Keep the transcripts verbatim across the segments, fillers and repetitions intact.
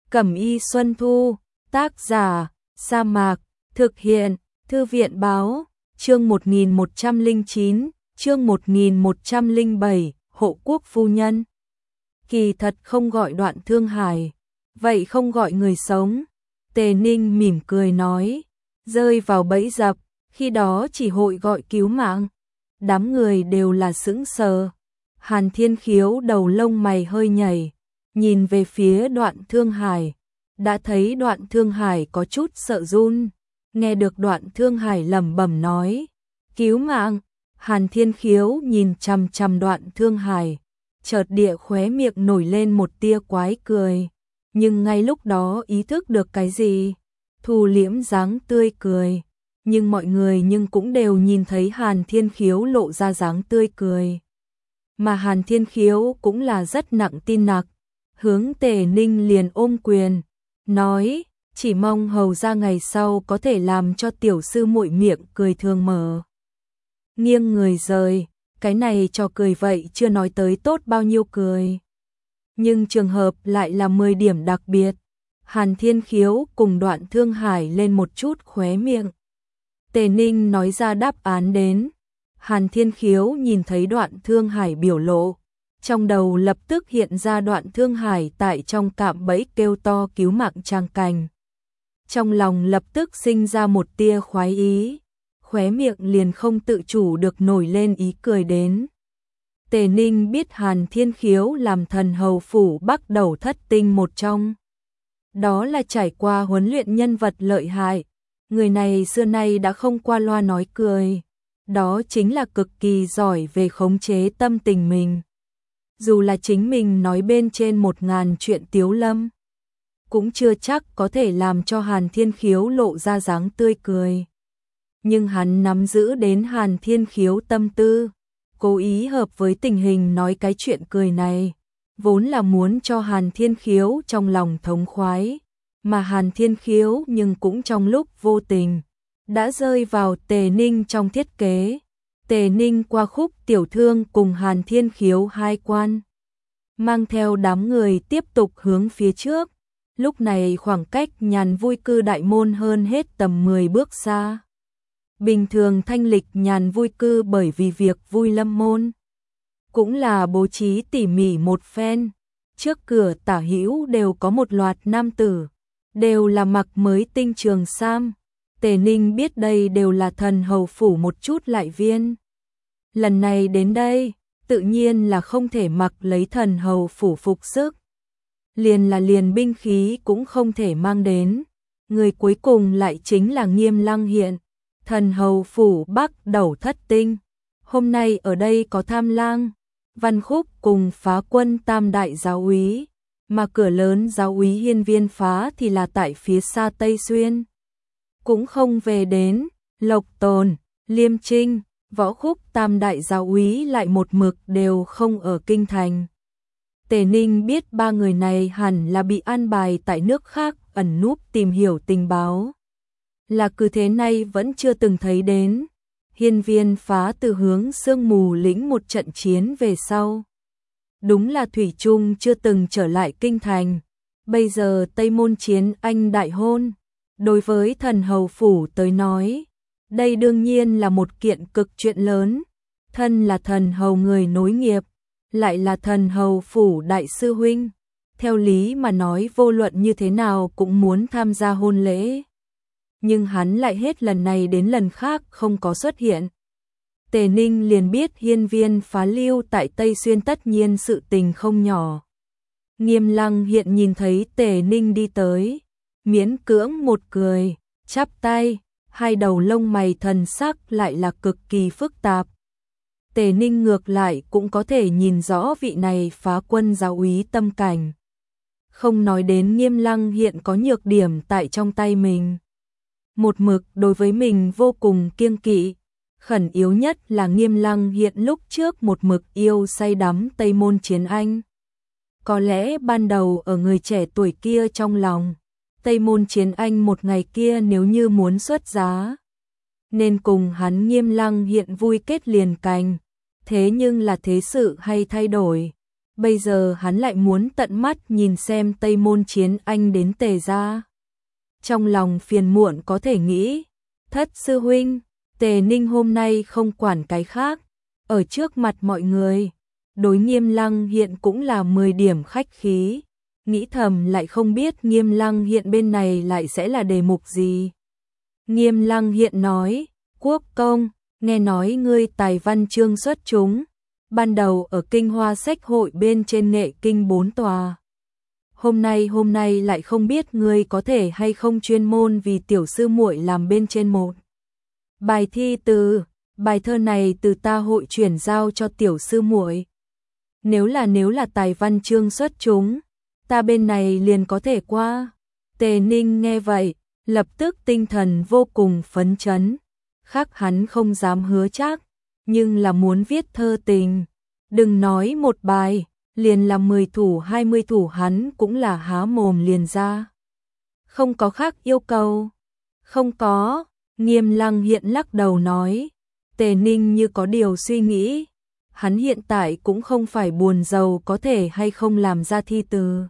Cẩm y Xuân Thu, tác giả, Sa Mạc, thực hiện, Thư viện báo, chương một nghìn một trăm lẻ chín, chương một nghìn một trăm lẻ bảy, hộ quốc phu nhân. Kỳ thật không gọi Đoạn Thương Hải, vậy không gọi người sống. Tề Ninh mỉm cười nói, rơi vào bẫy dập, khi đó chỉ hội gọi cứu mạng. Đám người đều là sững sờ. Hàn Thiên Khiếu đầu lông mày hơi nhảy, nhìn về phía Đoạn Thương Hải, đã thấy Đoạn Thương Hải có chút sợ run, nghe được Đoạn Thương Hải lẩm bẩm nói, cứu mạng. Hàn Thiên Khiếu nhìn chằm chằm Đoạn Thương Hải, chợt địa khóe miệng nổi lên một tia quái cười, nhưng ngay lúc đó ý thức được cái gì, thu liễm dáng tươi cười, nhưng mọi người nhưng cũng đều nhìn thấy Hàn Thiên Khiếu lộ ra dáng tươi cười. Mà Hàn Thiên Khiếu cũng là rất nặng tin nặc, hướng Tề Ninh liền ôm quyền, nói, chỉ mong hầu ra ngày sau có thể làm cho tiểu sư muội miệng cười thường mở. Nghiêng người rời, cái này cho cười vậy chưa nói tới tốt bao nhiêu cười. Nhưng trường hợp lại là mười điểm đặc biệt. Hàn Thiên Khiếu cùng Đoạn Thương Hải lên một chút khóe miệng. Tề Ninh nói ra đáp án đến. Hàn Thiên Khiếu nhìn thấy Đoạn Thương Hải biểu lộ, trong đầu lập tức hiện ra Đoạn Thương Hải tại trong cạm bẫy kêu to cứu mạng trang cảnh. Trong lòng lập tức sinh ra một tia khoái ý, khóe miệng liền không tự chủ được nổi lên ý cười đến. Tề Ninh biết Hàn Thiên Khiếu làm thần hầu phủ Bắc đầu thất tinh một trong. Đó là trải qua huấn luyện nhân vật lợi hại, người này xưa nay đã không qua loa nói cười. Đó chính là cực kỳ giỏi về khống chế tâm tình mình. Dù là chính mình nói bên trên một ngàn chuyện tiếu lâm, cũng chưa chắc có thể làm cho Hàn Thiên Khiếu lộ ra dáng tươi cười. Nhưng hắn nắm giữ đến Hàn Thiên Khiếu tâm tư, cố ý hợp với tình hình nói cái chuyện cười này, vốn là muốn cho Hàn Thiên Khiếu trong lòng thống khoái, mà Hàn Thiên Khiếu nhưng cũng trong lúc vô tình đã rơi vào Tề Ninh trong thiết kế. Tề Ninh qua khúc tiểu thương cùng Hàn Thiên Khiếu hai quan, mang theo đám người tiếp tục hướng phía trước. Lúc này khoảng cách Nhàn Vui Cư đại môn hơn hết tầm mười bước xa. Bình thường thanh lịch Nhàn Vui Cư bởi vì việc vui lâm môn, cũng là bố trí tỉ mỉ một phen. Trước cửa tả hữu đều có một loạt nam tử, đều là mặc mới tinh trường sam. Tề Ninh biết đây đều là thần hầu phủ một chút lại viên. Lần này đến đây, tự nhiên là không thể mặc lấy thần hầu phủ phục sức. Liền là liền binh khí cũng không thể mang đến. Người cuối cùng lại chính là Nghiêm Lăng Hiện, thần hầu phủ Bắc đầu thất tinh. Hôm nay ở đây có Tham Lang, Văn Khúc cùng Phá Quân tam đại giáo úy, mà cửa lớn giáo úy Hiên Viên Phá thì là tại phía xa Tây Xuyên. Cũng không về đến. Lộc Tồn, Liêm Trinh, Võ Khúc tam đại giáo úy lại một mực đều không ở kinh thành. Tề Ninh biết ba người này hẳn là bị an bài tại nước khác ẩn núp tìm hiểu tình báo. Là cứ thế này vẫn chưa từng thấy đến. Hiên Viên Phá từ hướng sương mù lĩnh một trận chiến về sau, đúng là thủy chung chưa từng trở lại kinh thành. Bây giờ Tây Môn Chiến Anh đại hôn, đối với thần hầu phủ tới nói, đây đương nhiên là một kiện cực chuyện lớn. Thân là thần hầu người nối nghiệp, lại là thần hầu phủ đại sư huynh, theo lý mà nói vô luận như thế nào cũng muốn tham gia hôn lễ. Nhưng hắn lại hết lần này đến lần khác không có xuất hiện. Tề Ninh liền biết Hiên Viên Phá lưu tại Tây Xuyên tất nhiên sự tình không nhỏ. Nghiêm Lăng Hiện nhìn thấy Tề Ninh đi tới, miễn cưỡng một cười, chắp tay, hai đầu lông mày thần sắc lại là cực kỳ phức tạp. Tề Ninh ngược lại cũng có thể nhìn rõ vị này Phá Quân giáo úy tâm cảnh. Không nói đến Nghiêm Lăng Hiện có nhược điểm tại trong tay mình, một mực đối với mình vô cùng kiêng kỵ. Khẩn yếu nhất là Nghiêm Lăng Hiện lúc trước một mực yêu say đắm Tây Môn Chiến Anh. Có lẽ ban đầu ở người trẻ tuổi kia trong lòng, Tây Môn Chiến Anh một ngày kia nếu như muốn xuất giá, nên cùng hắn Nghiêm Lăng Hiện vui kết liền cành. Thế nhưng là thế sự hay thay đổi. bây giờ hắn lại muốn tận mắt nhìn xem Tây Môn Chiến Anh đến Tề gia. Trong lòng phiền muộn có thể nghĩ, thất sư huynh, Tề Ninh hôm nay không quản cái khác, ở trước mặt mọi người, đối Nghiêm Lăng Hiện cũng là mười điểm khách khí, nghĩ thầm lại không biết Nghiêm Lăng Hiện bên này lại sẽ là đề mục gì. Nghiêm Lăng Hiện nói, Quốc công, nghe nói ngươi tài văn chương xuất chúng, ban đầu ở Kinh Hoa Sách Hội bên trên Nghệ Kinh bốn tòa. Hôm nay hôm nay lại không biết ngươi có thể hay không chuyên môn vì tiểu sư muội làm bên trên một bài thi từ, bài thơ này từ ta hội chuyển giao cho tiểu sư muội. Nếu là nếu là tài văn chương xuất chúng, ta bên này liền có thể qua. Tề Ninh nghe vậy, lập tức tinh thần vô cùng phấn chấn, khác hắn không dám hứa chắc, nhưng là muốn viết thơ tình, đừng nói một bài, liền là mười thủ hai mươi thủ hắn cũng là há mồm liền ra. Không có khác yêu cầu. Không có, Nghiêm Lăng Hiện lắc đầu nói. Tề Ninh như có điều suy nghĩ, hắn hiện tại cũng không phải buồn giàu có thể hay không làm ra thi từ,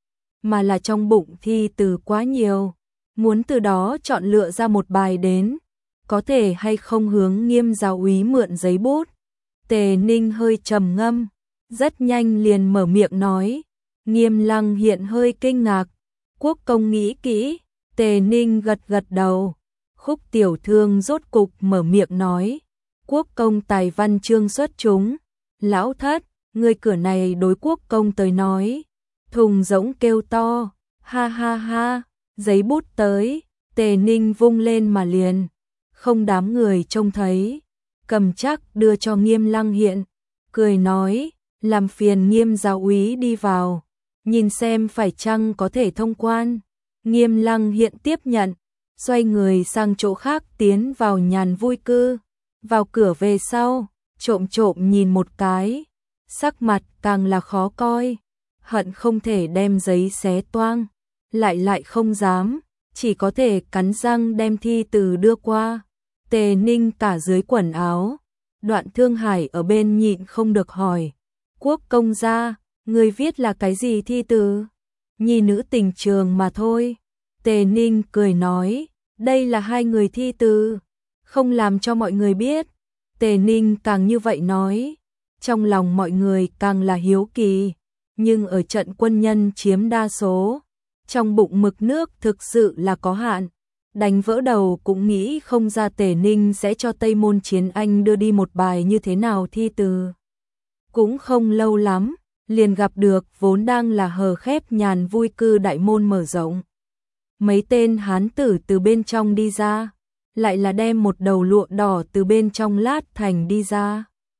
mà là trong bụng thi từ quá nhiều, muốn từ đó chọn lựa ra một bài đến, có thể hay không hướng Nghiêm giáo úy mượn giấy bút. Tề Ninh hơi trầm ngâm, rất nhanh liền mở miệng nói. Nghiêm Lăng Hiện hơi kinh ngạc, Quốc công nghĩ kỹ. Tề Ninh gật gật đầu. Khúc Tiểu Thương rốt cục mở miệng nói, Quốc công tài văn chương xuất chúng, lão thất, người cửa này đối Quốc công tới nói. Thùng rỗng kêu to, ha ha ha, giấy bút tới. Tề Ninh vung lên mà liền, không đám người trông thấy, cầm chắc đưa cho Nghiêm Lăng Hiện, cười nói, làm phiền Nghiêm giáo úy đi vào, nhìn xem phải chăng có thể thông quan. Nghiêm Lăng Hiện tiếp nhận, xoay người sang chỗ khác tiến vào nhàn vui cư, vào cửa về sau, trộm trộm nhìn một cái, sắc mặt càng là khó coi, hận không thể đem giấy xé toang, lại lại không dám, chỉ có thể cắn răng đem thi từ đưa qua. Tề Ninh tả dưới quần áo, Đoạn Thương Hải ở bên nhịn không được hỏi, Quốc công gia, người viết là cái gì thi từ? Nhi nữ tình trường mà thôi. Tề Ninh cười nói, đây là hai người thi từ, không làm cho mọi người biết. Tề Ninh càng như vậy nói, trong lòng mọi người càng là hiếu kỳ, nhưng ở trận quân nhân chiếm đa số, trong bụng mực nước thực sự là có hạn, đánh vỡ đầu cũng nghĩ không ra Tề Ninh sẽ cho Tây Môn Chiến Anh đưa đi một bài như thế nào thi từ. Cũng không lâu lắm, liền gặp được vốn đang là hờ khép nhàn vui cư đại môn mở rộng. Mấy tên hán tử từ bên trong đi ra, lại là đem một đầu lụa đỏ từ bên trong lát thành đi ra.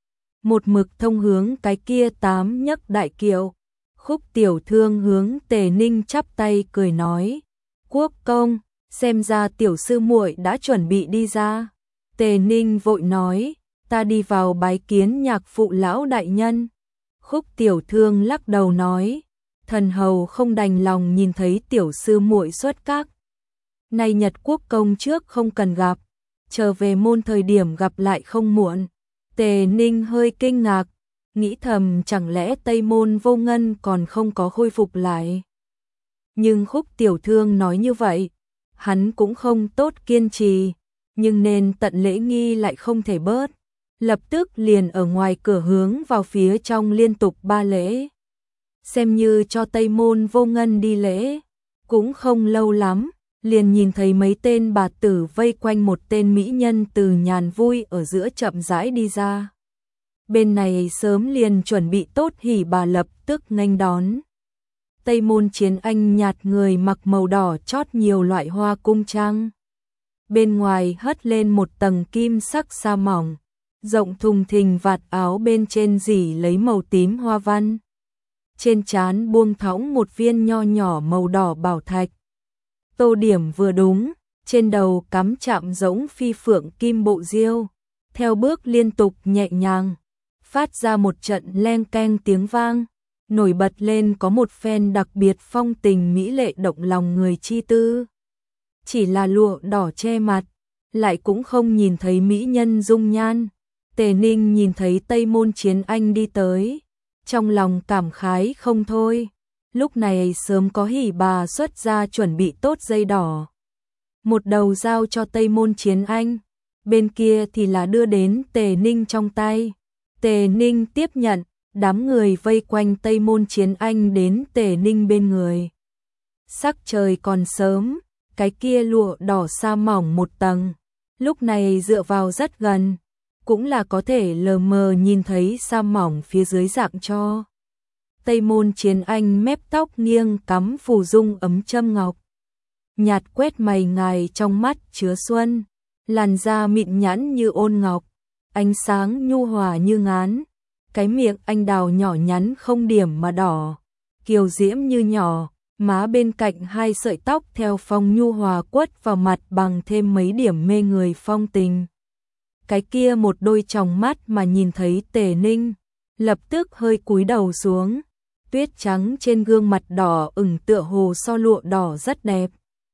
Một mực thông hướng cái kia tám nhấc đại kiệu. Khúc Tiểu Thương hướng Tề Ninh chắp tay cười nói, Quốc công, xem ra tiểu sư muội đã chuẩn bị đi ra. Tề Ninh vội nói, ta đi vào bái kiến nhạc phụ lão đại nhân. Khúc Tiểu Thương lắc đầu nói, thần hầu không đành lòng nhìn thấy tiểu sư muội xuất các. Này Nhật quốc công trước không cần gặp, trở về môn thời điểm gặp lại không muộn. Tề Ninh hơi kinh ngạc, nghĩ thầm chẳng lẽ Tây Môn Vô Ngân còn không có khôi phục lại. Nhưng Khúc Tiểu Thương nói như vậy, hắn cũng không tốt kiên trì, nhưng nên tận lễ nghi lại không thể bớt. Lập tức liền ở ngoài cửa hướng vào phía trong liên tục ba lễ. Xem như cho Tây Môn Vô Ngân đi lễ. Cũng không lâu lắm, liền nhìn thấy mấy tên bà tử vây quanh một tên mỹ nhân từ nhàn vui ở giữa chậm rãi đi ra. Bên này sớm liền chuẩn bị tốt hỉ bà lập tức nghênh đón. Tây Môn Chiến Anh nhạt người mặc màu đỏ chót nhiều loại hoa cung trang. Bên ngoài hất lên một tầng kim sắc sa mỏng, rộng thùng thình vạt áo bên trên rỉ lấy màu tím hoa văn. Trên trán buông thõng một viên nho nhỏ màu đỏ bảo thạch. Tô điểm vừa đúng, trên đầu cắm chạm giống phi phượng kim bộ diêu, theo bước liên tục nhẹ nhàng, phát ra một trận leng keng tiếng vang, nổi bật lên có một phen đặc biệt phong tình mỹ lệ động lòng người chi tư. Chỉ là lụa đỏ che mặt, lại cũng không nhìn thấy mỹ nhân dung nhan. Tề Ninh nhìn thấy Tây Môn Chiến Anh đi tới, trong lòng cảm khái không thôi. Lúc này sớm có Hỉ Bà xuất ra chuẩn bị tốt dây đỏ. Một đầu giao cho Tây Môn Chiến Anh, bên kia thì là đưa đến Tề Ninh trong tay. Tề Ninh tiếp nhận, đám người vây quanh Tây Môn Chiến Anh đến Tề Ninh bên người. Sắc trời còn sớm, cái kia lụa đỏ sa mỏng một tầng, lúc này dựa vào rất gần, cũng là có thể lờ mờ nhìn thấy sa mỏng phía dưới dạng cho. Tây Môn Chiến Anh mép tóc nghiêng cắm phù dung ấm châm ngọc. Nhạt quét mày ngài trong mắt chứa xuân, làn da mịn nhẵn như ôn ngọc, ánh sáng nhu hòa như ngán. Cái miệng anh đào nhỏ nhắn không điểm mà đỏ, kiều diễm như nhỏ, má bên cạnh hai sợi tóc theo phong nhu hòa quất vào mặt bằng thêm mấy điểm mê người phong tình. Cái kia một đôi tròng mắt mà nhìn thấy Tề Ninh, lập tức hơi cúi đầu xuống, tuyết trắng trên gương mặt đỏ ửng tựa hồ so lụa đỏ rất đẹp.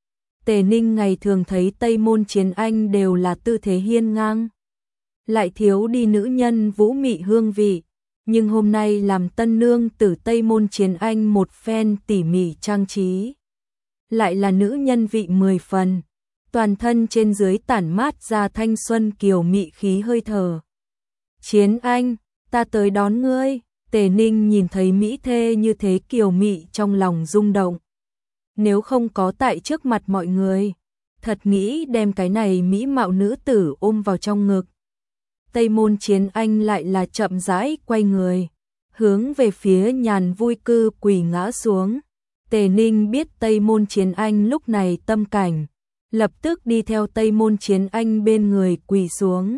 Tề Ninh ngày thường thấy Tây Môn Chiến Anh đều là tư thế hiên ngang, lại thiếu đi nữ nhân vũ mị hương vị, nhưng hôm nay làm tân nương tử Tây Môn Chiến Anh một phen tỉ mỉ trang trí, lại là nữ nhân vị mười phần, toàn thân trên dưới tản mát ra thanh xuân kiều mị khí hơi thở. Chiến Anh, ta tới đón ngươi. Tề Ninh nhìn thấy mỹ thê như thế kiều mị trong lòng rung động. Nếu không có tại trước mặt mọi người, thật nghĩ đem cái này mỹ mạo nữ tử ôm vào trong ngực. Tây Môn Chiến Anh lại là chậm rãi quay người, hướng về phía Nhàn Vui Cư quỳ ngã xuống. Tề Ninh biết Tây Môn Chiến Anh lúc này tâm cảnh, lập tức đi theo Tây Môn Chiến Anh bên người quỳ xuống.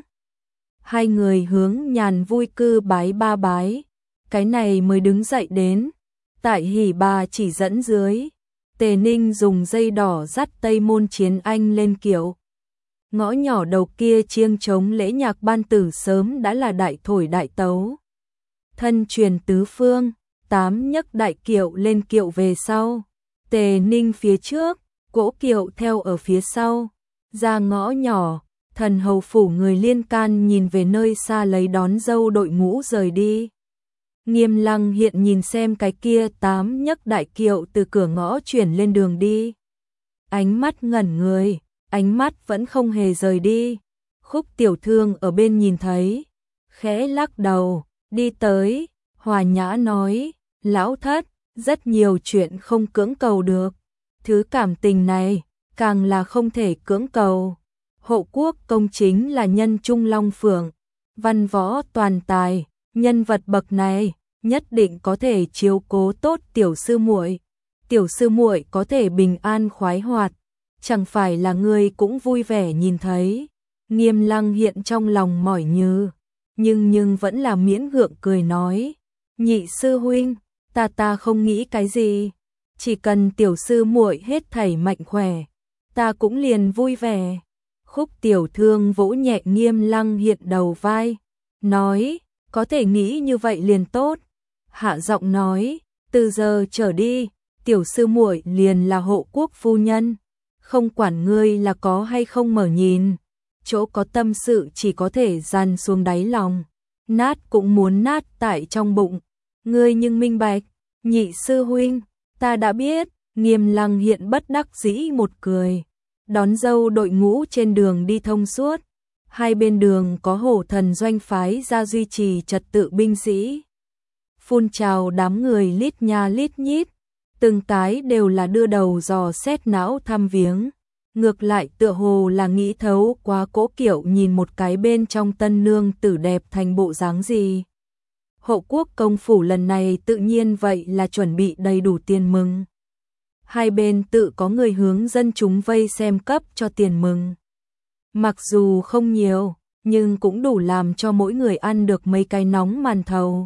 Hai người hướng Nhàn Vui Cư bái ba bái, cái này mới đứng dậy đến. Tại Hỉ Bà chỉ dẫn dưới, Tề Ninh dùng dây đỏ dắt Tây Môn Chiến Anh lên kiệu. Ngõ nhỏ đầu kia chiêng trống lễ nhạc ban tử sớm đã là đại thổi đại tấu. Thân truyền tứ phương, tám nhấc đại kiệu lên kiệu về sau. Tề Ninh phía trước, cỗ kiệu theo ở phía sau. Ra ngõ nhỏ, thần hầu phủ người liên can nhìn về nơi xa lấy đón dâu đội ngũ rời đi. Nghiêm Lăng hiện nhìn xem cái kia tám nhấc đại kiệu từ cửa ngõ chuyển lên đường đi. Ánh mắt ngẩn người, ánh mắt vẫn không hề rời đi. Khúc Tiểu Thương ở bên nhìn thấy, khẽ lắc đầu, đi tới, hòa nhã nói, lão thất, rất nhiều chuyện không cưỡng cầu được. Thứ cảm tình này, càng là không thể cưỡng cầu. Hộ quốc công chính là nhân trung long phượng, văn võ toàn tài, nhân vật bậc này nhất định có thể chiếu cố tốt tiểu sư muội. Tiểu sư muội có thể bình an khoái hoạt, chẳng phải là ngươi cũng vui vẻ nhìn thấy. Nghiêm Lăng hiện trong lòng mỏi như, nhưng nhưng vẫn là miễn gượng cười nói, nhị sư huynh, ta ta không nghĩ cái gì, chỉ cần tiểu sư muội hết thảy mạnh khỏe, ta cũng liền vui vẻ. Khúc Tiểu Thương vỗ nhẹ Nghiêm Lăng hiện đầu vai, nói, có thể nghĩ như vậy liền tốt. Hạ giọng nói, từ giờ trở đi, tiểu sư muội liền là hộ quốc phu nhân, không quản ngươi là có hay không mở nhìn, chỗ có tâm sự chỉ có thể dằn xuống đáy lòng, nát cũng muốn nát tại trong bụng. Ngươi nhưng minh bạch, nhị sư huynh, ta đã biết. Nghiêm Lăng hiện bất đắc dĩ một cười, đón dâu đội ngũ trên đường đi thông suốt, hai bên đường có hổ thần doanh phái ra duy trì trật tự binh sĩ. Phun trào đám người lít nha lít nhít, từng cái đều là đưa đầu dò xét não thăm viếng, ngược lại tựa hồ là nghĩ thấu quá cỗ kiệu nhìn một cái bên trong tân nương tử đẹp thành bộ dáng gì. Hộ quốc công phủ lần này tự nhiên vậy là chuẩn bị đầy đủ tiền mừng. Hai bên tự có người hướng dân chúng vây xem cấp cho tiền mừng. Mặc dù không nhiều, nhưng cũng đủ làm cho mỗi người ăn được mấy cái nóng màn thầu.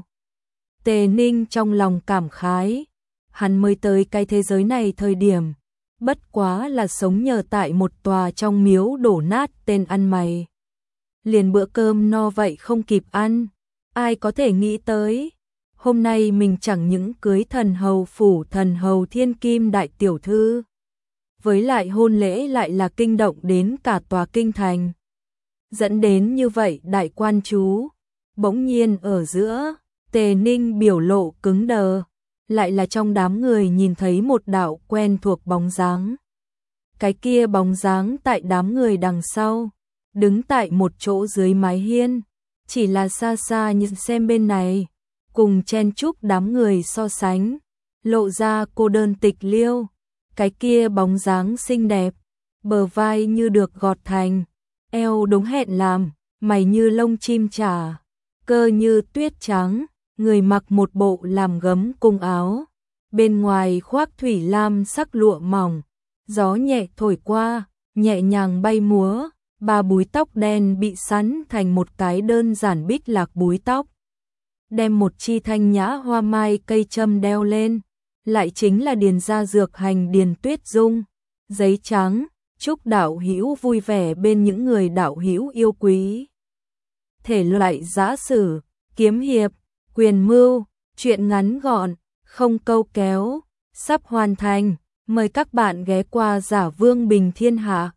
Tề Ninh trong lòng cảm khái, hắn mới tới cái thế giới này thời điểm, bất quá là sống nhờ tại một tòa trong miếu đổ nát tên ăn mày. Liền bữa cơm no vậy không kịp ăn, ai có thể nghĩ tới, hôm nay mình chẳng những cưới thần hầu phủ thần hầu thiên kim đại tiểu thư, với lại hôn lễ lại là kinh động đến cả tòa kinh thành. Dẫn đến như vậy đại quan chú, bỗng nhiên ở giữa, Tề Ninh biểu lộ cứng đờ, lại là trong đám người nhìn thấy một đạo quen thuộc bóng dáng. Cái kia bóng dáng tại đám người đằng sau, đứng tại một chỗ dưới mái hiên, chỉ là xa xa nhìn xem bên này, cùng chen chúc đám người so sánh, lộ ra cô đơn tịch liêu. Cái kia bóng dáng xinh đẹp, bờ vai như được gọt thành, eo đúng hẹn làm, mày như lông chim trả, cơ như tuyết trắng, người mặc một bộ làm gấm cung áo, bên ngoài khoác thủy lam sắc lụa mỏng, gió nhẹ thổi qua, nhẹ nhàng bay múa, ba búi tóc đen bị sắn thành một cái đơn giản bích lạc búi tóc. Đem một chi thanh nhã hoa mai cây châm đeo lên, lại chính là Điền gia dược hành Điền Tuyết Dung, giấy trắng, chúc đạo hữu vui vẻ bên những người đạo hữu yêu quý. Thể loại giã sử, kiếm hiệp, quyền mưu, truyện ngắn gọn, không câu kéo, sắp hoàn thành, mời các bạn ghé qua Giả Vương Bình Thiên Hạ.